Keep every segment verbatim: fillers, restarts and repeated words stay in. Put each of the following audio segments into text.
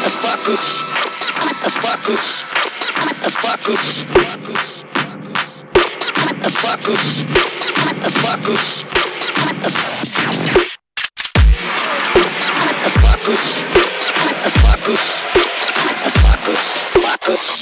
Focus, focus, focus, focus, focus, focus,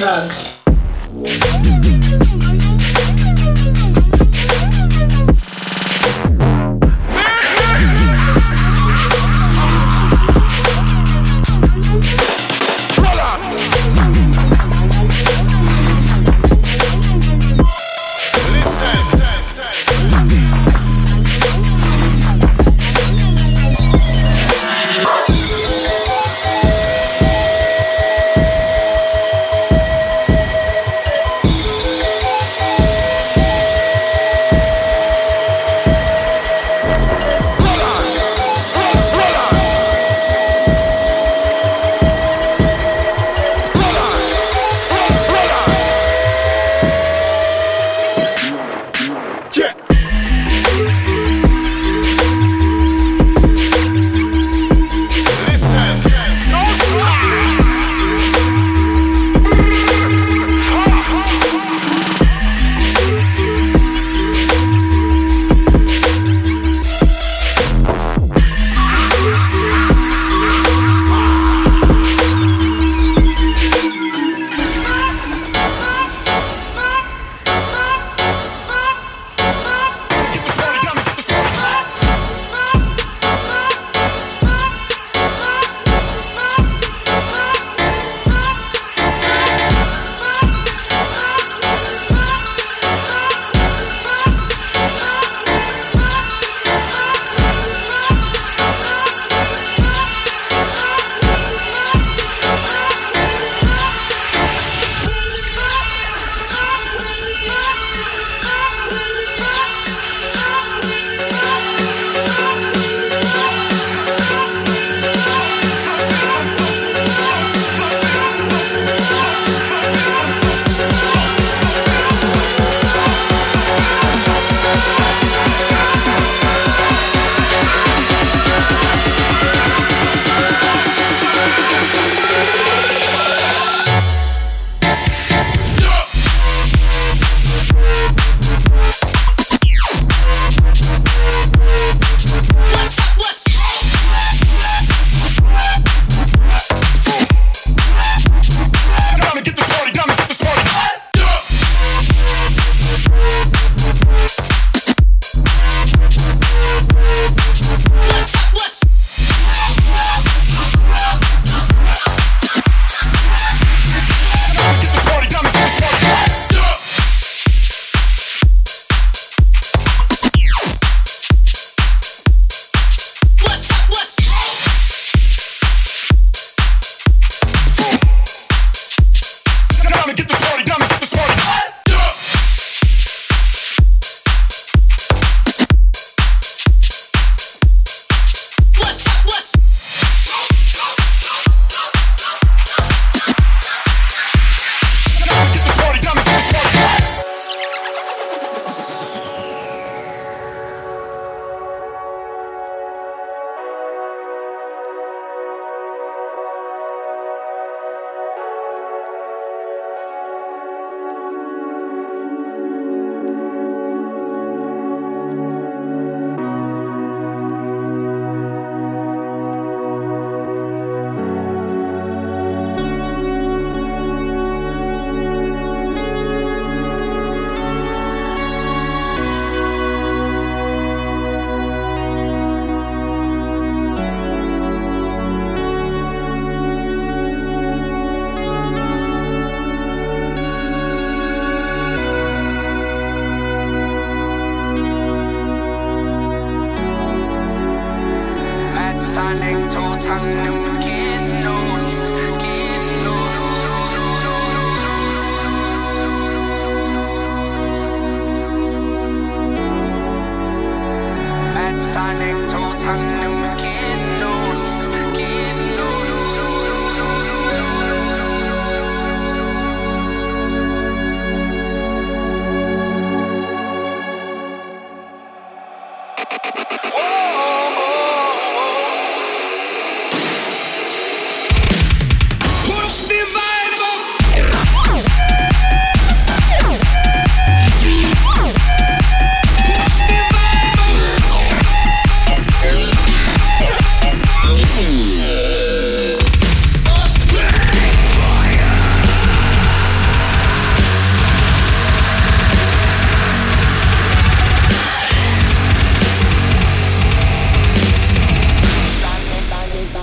Bad.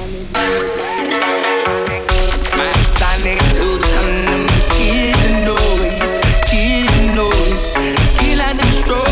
Man, Sonic two ton them kill the noise, kill the noise, kill and destroy.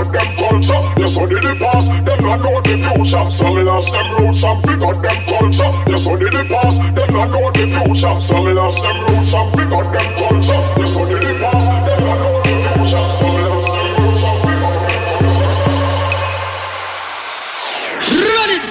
figure them culture. You study the past, then I know the future. So me lost them roots and figure them culture. You study the past, then I know the future. So me lost them roots and figure them culture. You study the past, then I know the future. So me lost them roots and figure them culture. Run it!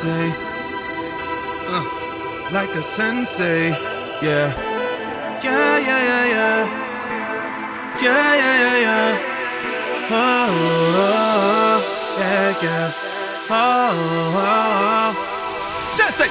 sensei, uh, like a sensei, yeah, yeah, yeah, yeah, yeah, yeah, yeah, yeah, yeah, oh, oh, yeah, yeah, oh, oh, sensei,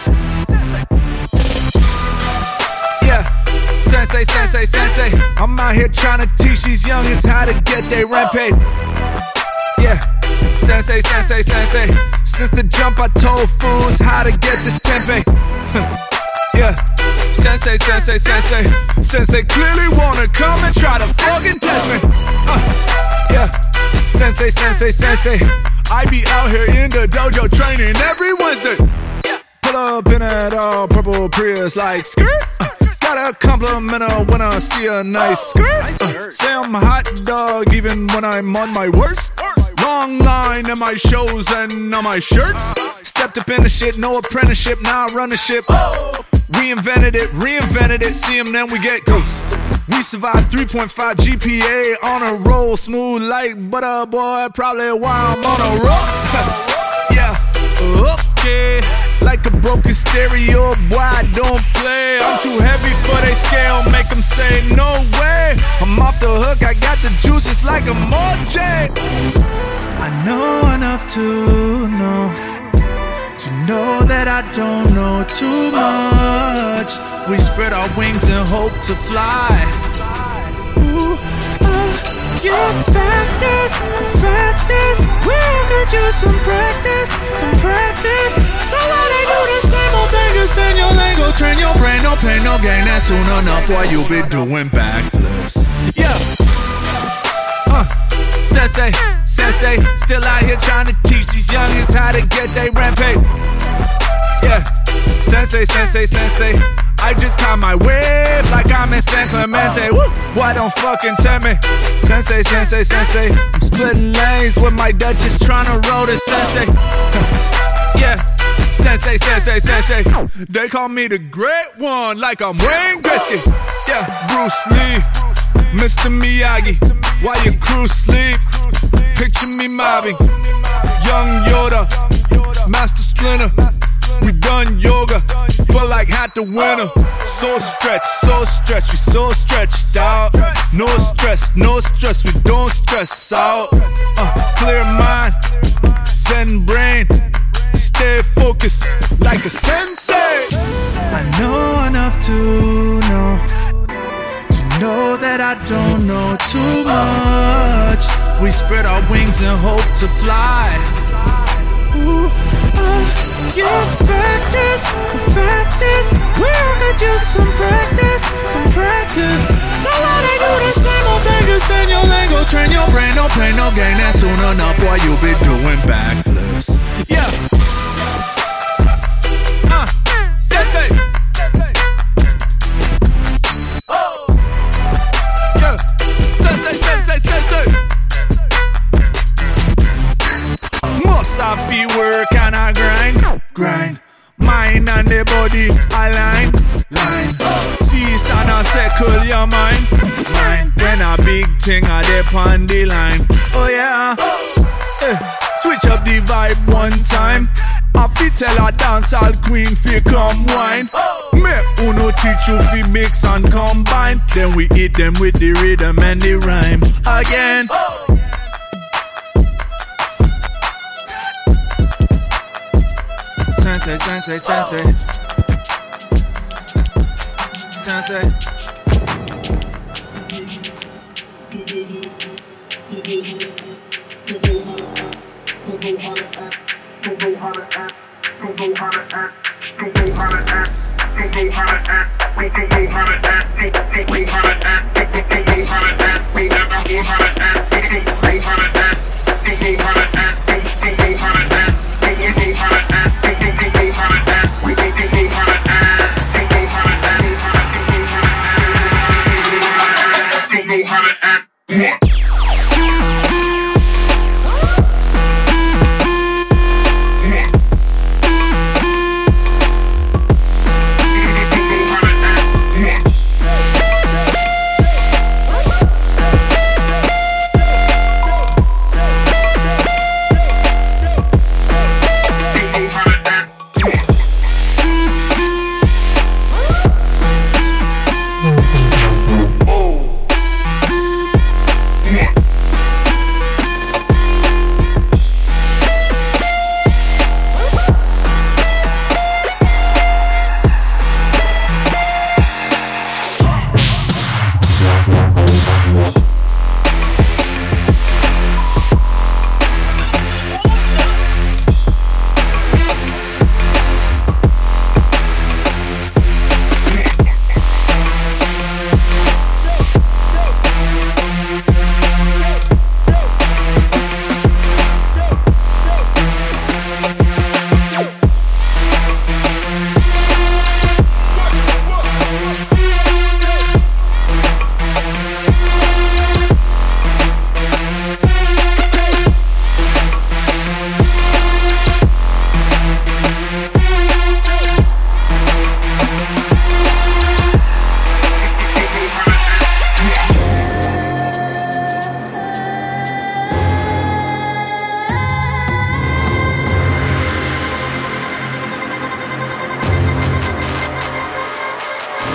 yeah, sensei, sensei, sensei. I'm out here trying to teach these youngins how to get their rent paid. Yeah, sensei, sensei, sensei. Since the jump I told fools how to get this tempe. Yeah, sensei, sensei, sensei. Sensei clearly wanna come and try to fucking test me. uh, Yeah, sensei, sensei, sensei. I be out here in the dojo training every Wednesday. Pull up in that all purple Prius like skirt. uh, Gotta compliment her when I see a nice skirt. uh, Say I'm a hot dog even when I'm on my worst. Long line in my shows and on my shirts. Stepped up in the shit, no apprenticeship, now I run the ship. We invented it, reinvented it, see him then we get ghosts. We survived three point five G P A on a roll, smooth like butter, boy, probably why I'm on a roll. Yeah, okay. Like a broken stereo, boy, I don't play. I'm too heavy for they scale, make them say no way. I'm off the hook, I got the juices like a Moje. I know enough to know, to know that I don't know too much. We spread our wings and hope to fly. Ooh, uh, yeah, practice, practice. We could use some practice, some practice. So why they do the same old thing? Just stand your lingo, train your brain, no pain, no gain. That's soon enough while you be doing backflips. Yeah, uh, sensei, sensei. Still out here trying to teach these youngins how to get they rent paid. Yeah, sensei, sensei, sensei. I just caught my wave like I'm in San Clemente. Woo! Why don't fucking tell me? Sensei, sensei, sensei. I'm splitting lanes with my Duchess trying to roll the sensei. Yeah, sensei, sensei, sensei. They call me the great one like I'm Wayne Gretzky. Yeah, Bruce Lee, Mister Miyagi. While your crew sleep, picture me mobbing. Young Yoda, Master Splinter. We done yoga, feel like had the winner. So stretched, so stretched, we so stretched out. No stress, no stress, we don't stress out. uh, Clear mind, zen brain, stay focused like a sensei. I know enough to know, to know that I don't know too much. We spread our wings and hope to fly. Ooh, uh, yeah, practice, practice. We all could use some practice, some practice. So why they do the same old thing? Just stand your lingo, train your brain, no pain, no gain. And soon enough, boy, you be doing backflips. Yeah. Uh, sensei. Oh. Yeah. Sensei, sensei, sensei. Must I feel work and I grind, grind. Mind and the body align, line. Cease and I circle your mind, mind. When a big thing I dip on the line. Oh yeah, eh. Switch up the vibe one time. I fit tell a dancehall queen fi come wine. Make uno teach you fi mix and combine. Then we hit them with the rhythm and the rhyme again. Sensei, sensei, sensei. Sensei.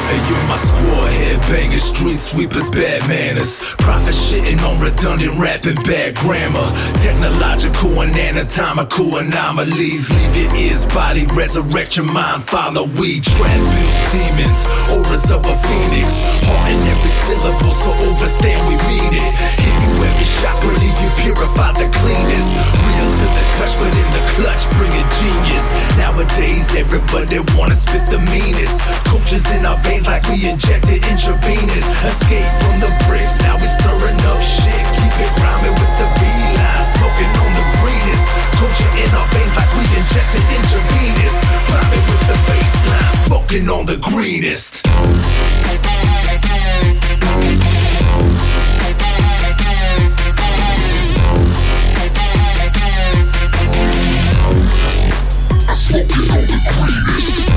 Hey, you're my squad, headbangers, street sweepers, bad manners. Profit shitting on redundant rap and bad grammar. Technological and anatomical anomalies. Leave your ears bodied, resurrect your mind, follow weed. Trap built demons, auras of a phoenix. Heart in every syllable, so overstand we mean it. Hit you every chakra, leave you purified the cleanest. Real to the touch, but in the clutch, bring a genius. Nowadays, everybody wanna spit the meanest. Coaches in our veins like we injected intravenous. Escape from the bricks, now we stirring up shit. Keep it rhyming with the beeline, smoking on the greenest. Culture in our veins like we injected intravenous. Rhyming with the baseline, smoking on the greenest. Smoking on the greenest.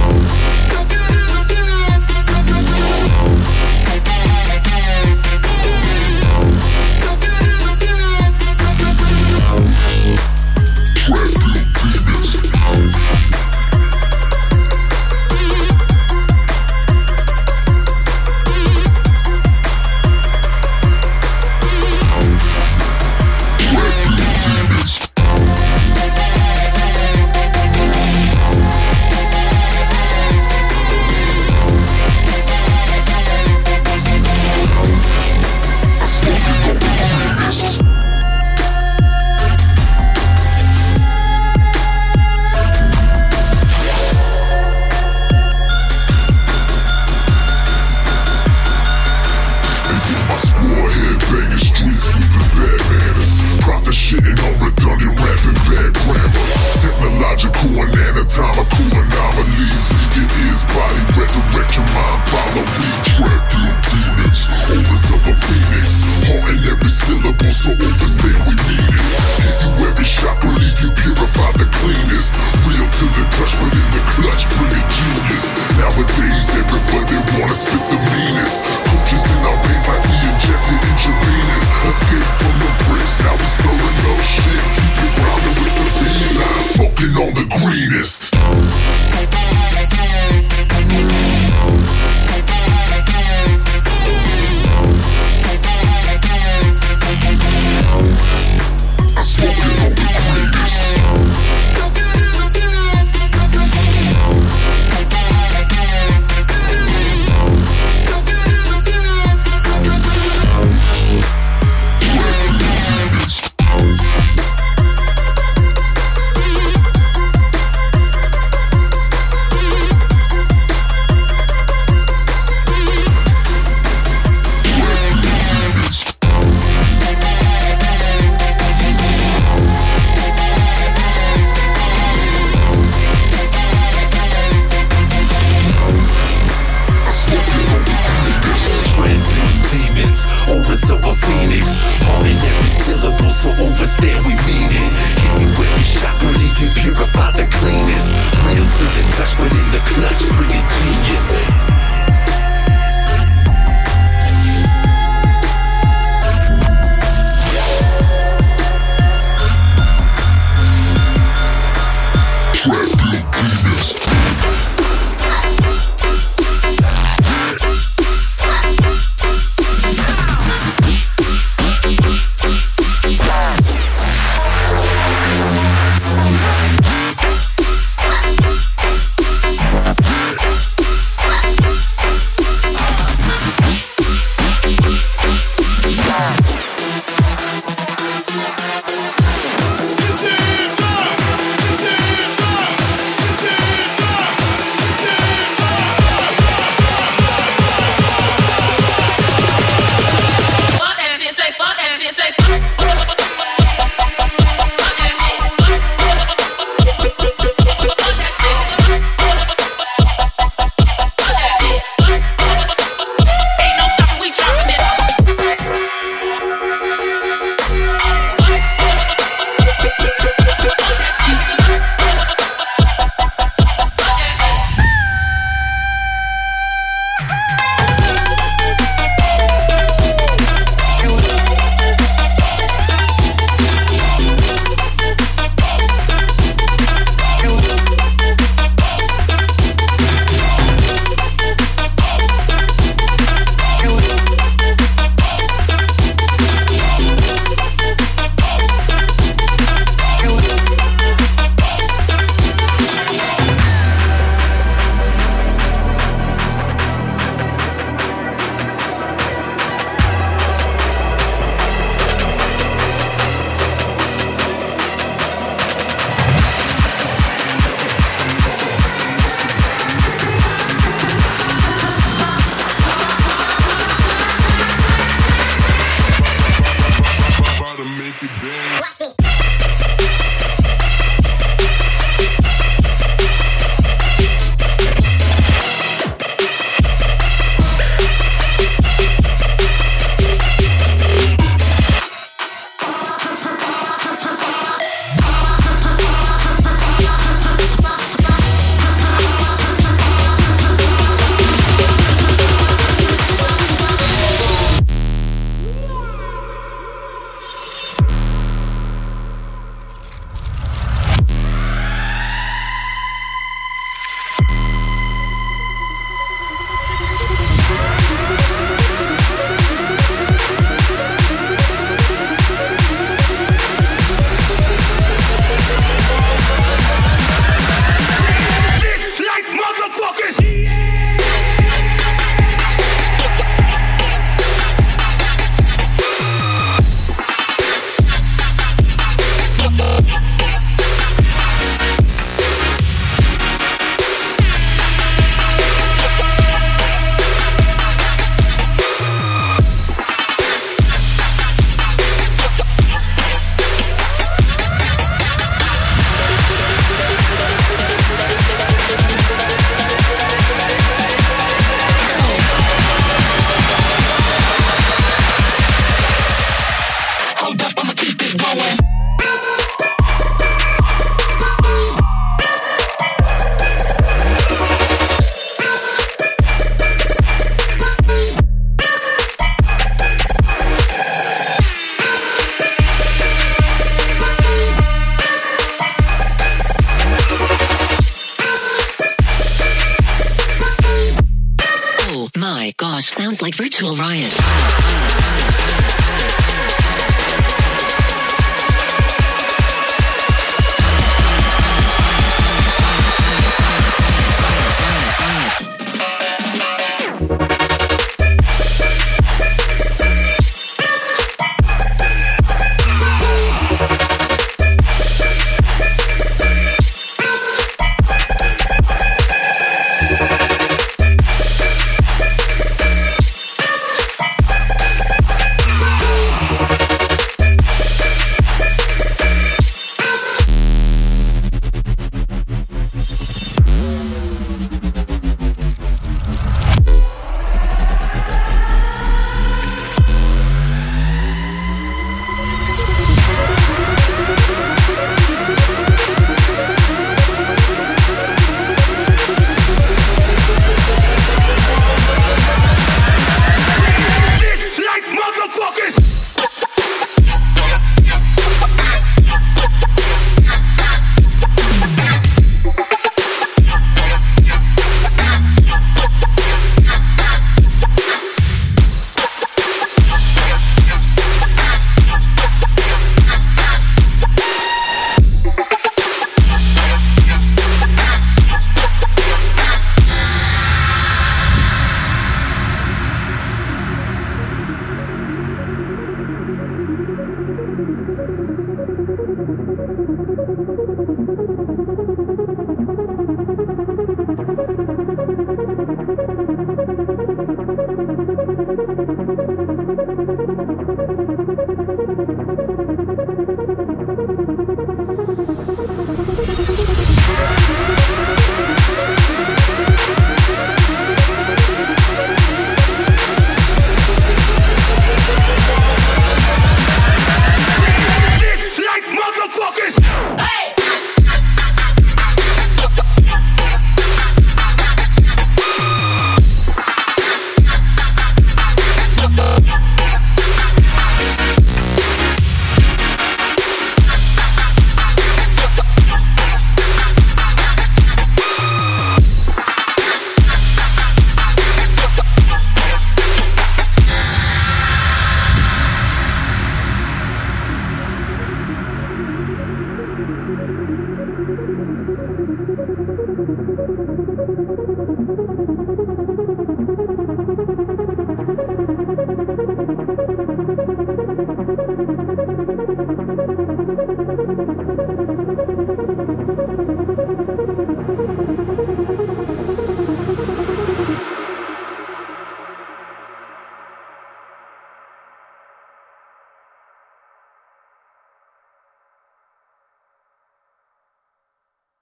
my gosh, sounds like Virtual Riot.